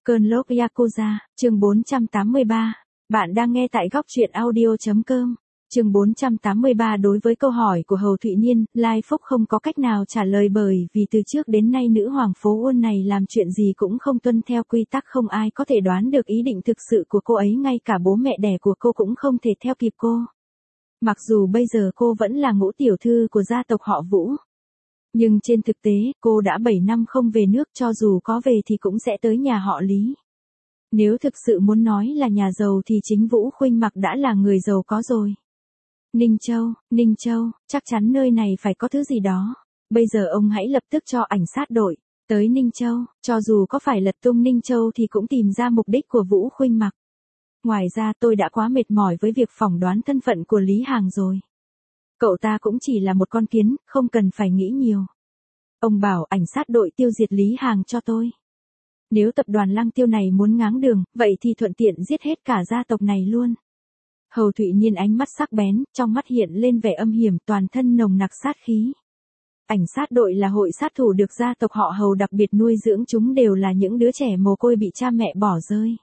Cơn lốc Yakuza, chương 483. Bạn đang nghe tại góc truyện audio.com. Chương 483. Đối với câu hỏi của Hầu Thụy Niên, Lai Phúc không có cách nào trả lời bởi vì từ trước đến nay nữ hoàng phố Uôn này làm chuyện gì cũng không tuân theo quy tắc, không ai có thể đoán được ý định thực sự của cô ấy, ngay cả bố mẹ đẻ của cô cũng không thể theo kịp cô. Mặc dù bây giờ cô vẫn là ngũ tiểu thư của gia tộc họ Vũ. Nhưng trên thực tế, cô đã 7 năm không về nước, cho dù có về thì cũng sẽ tới nhà họ Lý. Nếu thực sự muốn nói là nhà giàu thì chính Vũ Khuynh Mặc đã là người giàu có rồi. Ninh Châu, chắc chắn nơi này phải có thứ gì đó. Bây giờ ông hãy lập tức cho ảnh sát đội tới Ninh Châu, cho dù có phải lật tung Ninh Châu thì cũng tìm ra mục đích của Vũ Khuynh Mặc. Ngoài ra tôi đã quá mệt mỏi với việc phỏng đoán thân phận của Lý Hàng rồi. Cậu ta cũng chỉ là một con kiến, không cần phải nghĩ nhiều. Ông bảo ảnh sát đội tiêu diệt Lý Hàng cho tôi. Nếu tập đoàn Lăng Tiêu này muốn ngáng đường, vậy thì thuận tiện giết hết cả gia tộc này luôn. Hầu Thụy Niên ánh mắt sắc bén, trong mắt hiện lên vẻ âm hiểm, toàn thân nồng nặc sát khí. Ảnh sát đội là hội sát thủ được gia tộc họ Hầu đặc biệt nuôi dưỡng, chúng đều là những đứa trẻ mồ côi bị cha mẹ bỏ rơi.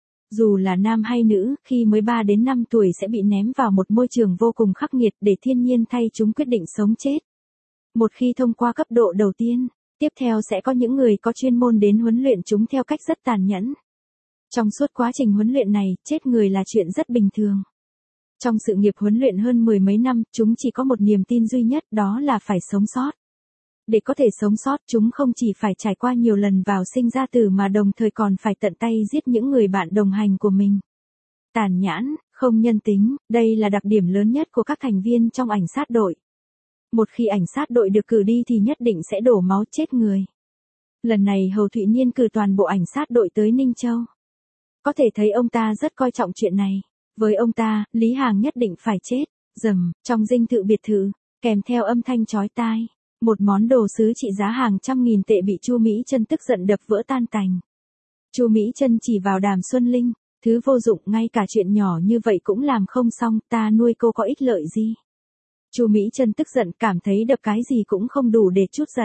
Dù là nam hay nữ, khi mới 3 đến 5 tuổi sẽ bị ném vào một môi trường vô cùng khắc nghiệt để thiên nhiên thay chúng quyết định sống chết. Một khi thông qua cấp độ đầu tiên, tiếp theo sẽ có những người có chuyên môn đến huấn luyện chúng theo cách rất tàn nhẫn. Trong suốt quá trình huấn luyện này, chết người là chuyện rất bình thường. Trong sự nghiệp huấn luyện hơn 10 mấy năm, chúng chỉ có một niềm tin duy nhất, đó là phải sống sót. Để có thể sống sót, chúng không chỉ phải trải qua nhiều lần vào sinh ra tử mà đồng thời còn phải tận tay giết những người bạn đồng hành của mình. Tàn nhẫn, không nhân tính, đây là đặc điểm lớn nhất của các thành viên trong ảnh sát đội. Một khi ảnh sát đội được cử đi thì nhất định sẽ đổ máu chết người. Lần này Hầu Thụy Niên cử toàn bộ ảnh sát đội tới Ninh Châu. Có thể thấy ông ta rất coi trọng chuyện này. Với ông ta, Lý Hàng nhất định phải chết. Rầm, trong dinh thự biệt thự, kèm theo âm thanh chói tai, một món đồ sứ trị giá hàng trăm nghìn tệ bị Chu Mỹ Chân tức giận đập vỡ tan tành. Chu Mỹ Chân chỉ vào Đàm Xuân Linh, thứ vô dụng, ngay cả chuyện nhỏ như vậy cũng làm không xong, ta nuôi cô có ích lợi gì? Chu Mỹ Chân tức giận, cảm thấy đập cái gì cũng không đủ để trút giận.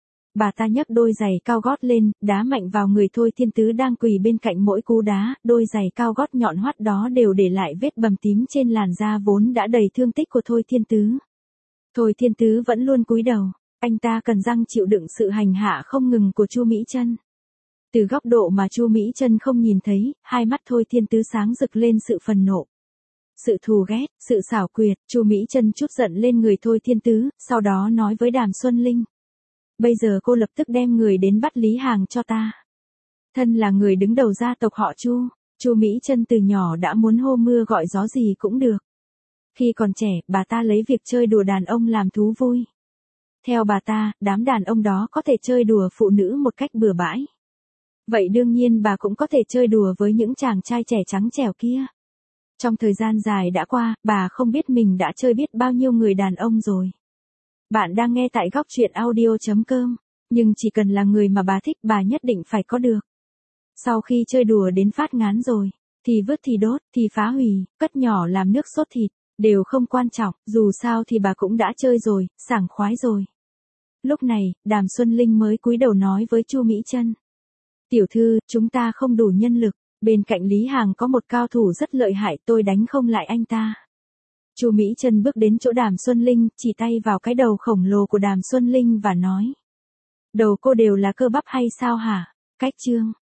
Bà ta nhấc đôi giày cao gót lên, đá mạnh vào người Thôi Thiên Tứ đang quỳ bên cạnh, mỗi cú đá, đôi giày cao gót nhọn hoắt đó đều để lại vết bầm tím trên làn da vốn đã đầy thương tích của Thôi Thiên Tứ. Thôi Thiên Tứ vẫn luôn cúi đầu, anh ta cắn răng chịu đựng sự hành hạ không ngừng của Chu Mỹ Chân. Từ góc độ mà Chu Mỹ Chân không nhìn thấy, hai mắt Thôi Thiên Tứ sáng rực lên sự phần nộ, sự thù ghét, sự xảo quyệt. Chu Mỹ Chân trút giận lên người Thôi Thiên Tứ, sau đó nói với Đàm Xuân Linh. Bây giờ cô lập tức đem người đến bắt Lý Hàng cho ta. Thân là người đứng đầu gia tộc họ Chu, Chu Mỹ Chân từ nhỏ đã muốn hô mưa gọi gió gì cũng được. Khi còn trẻ, bà ta lấy việc chơi đùa đàn ông làm thú vui. Theo bà ta, đám đàn ông đó có thể chơi đùa phụ nữ một cách bừa bãi. Vậy đương nhiên bà cũng có thể chơi đùa với những chàng trai trẻ trắng trẻo kia. Trong thời gian dài đã qua, bà không biết mình đã chơi biết bao nhiêu người đàn ông rồi. Bạn đang nghe tại góc truyện audio.com, nhưng chỉ cần là người mà bà thích, bà nhất định phải có được. Sau khi chơi đùa đến phát ngán rồi, thì vứt thì đốt, thì phá hủy, cất nhỏ làm nước sốt thịt, đều không quan trọng, dù sao thì bà cũng đã chơi rồi, sảng khoái rồi. Lúc này, Đàm Xuân Linh mới cúi đầu nói với Chu Mỹ Chân. Tiểu thư, chúng ta không đủ nhân lực, bên cạnh Lý Hàng có một cao thủ rất lợi hại, tôi đánh không lại anh ta. Chu Mỹ Chân bước đến chỗ Đàm Xuân Linh, chỉ tay vào cái đầu khổng lồ của Đàm Xuân Linh và nói. Đầu cô đều là cơ bắp hay sao hả? Cách trương,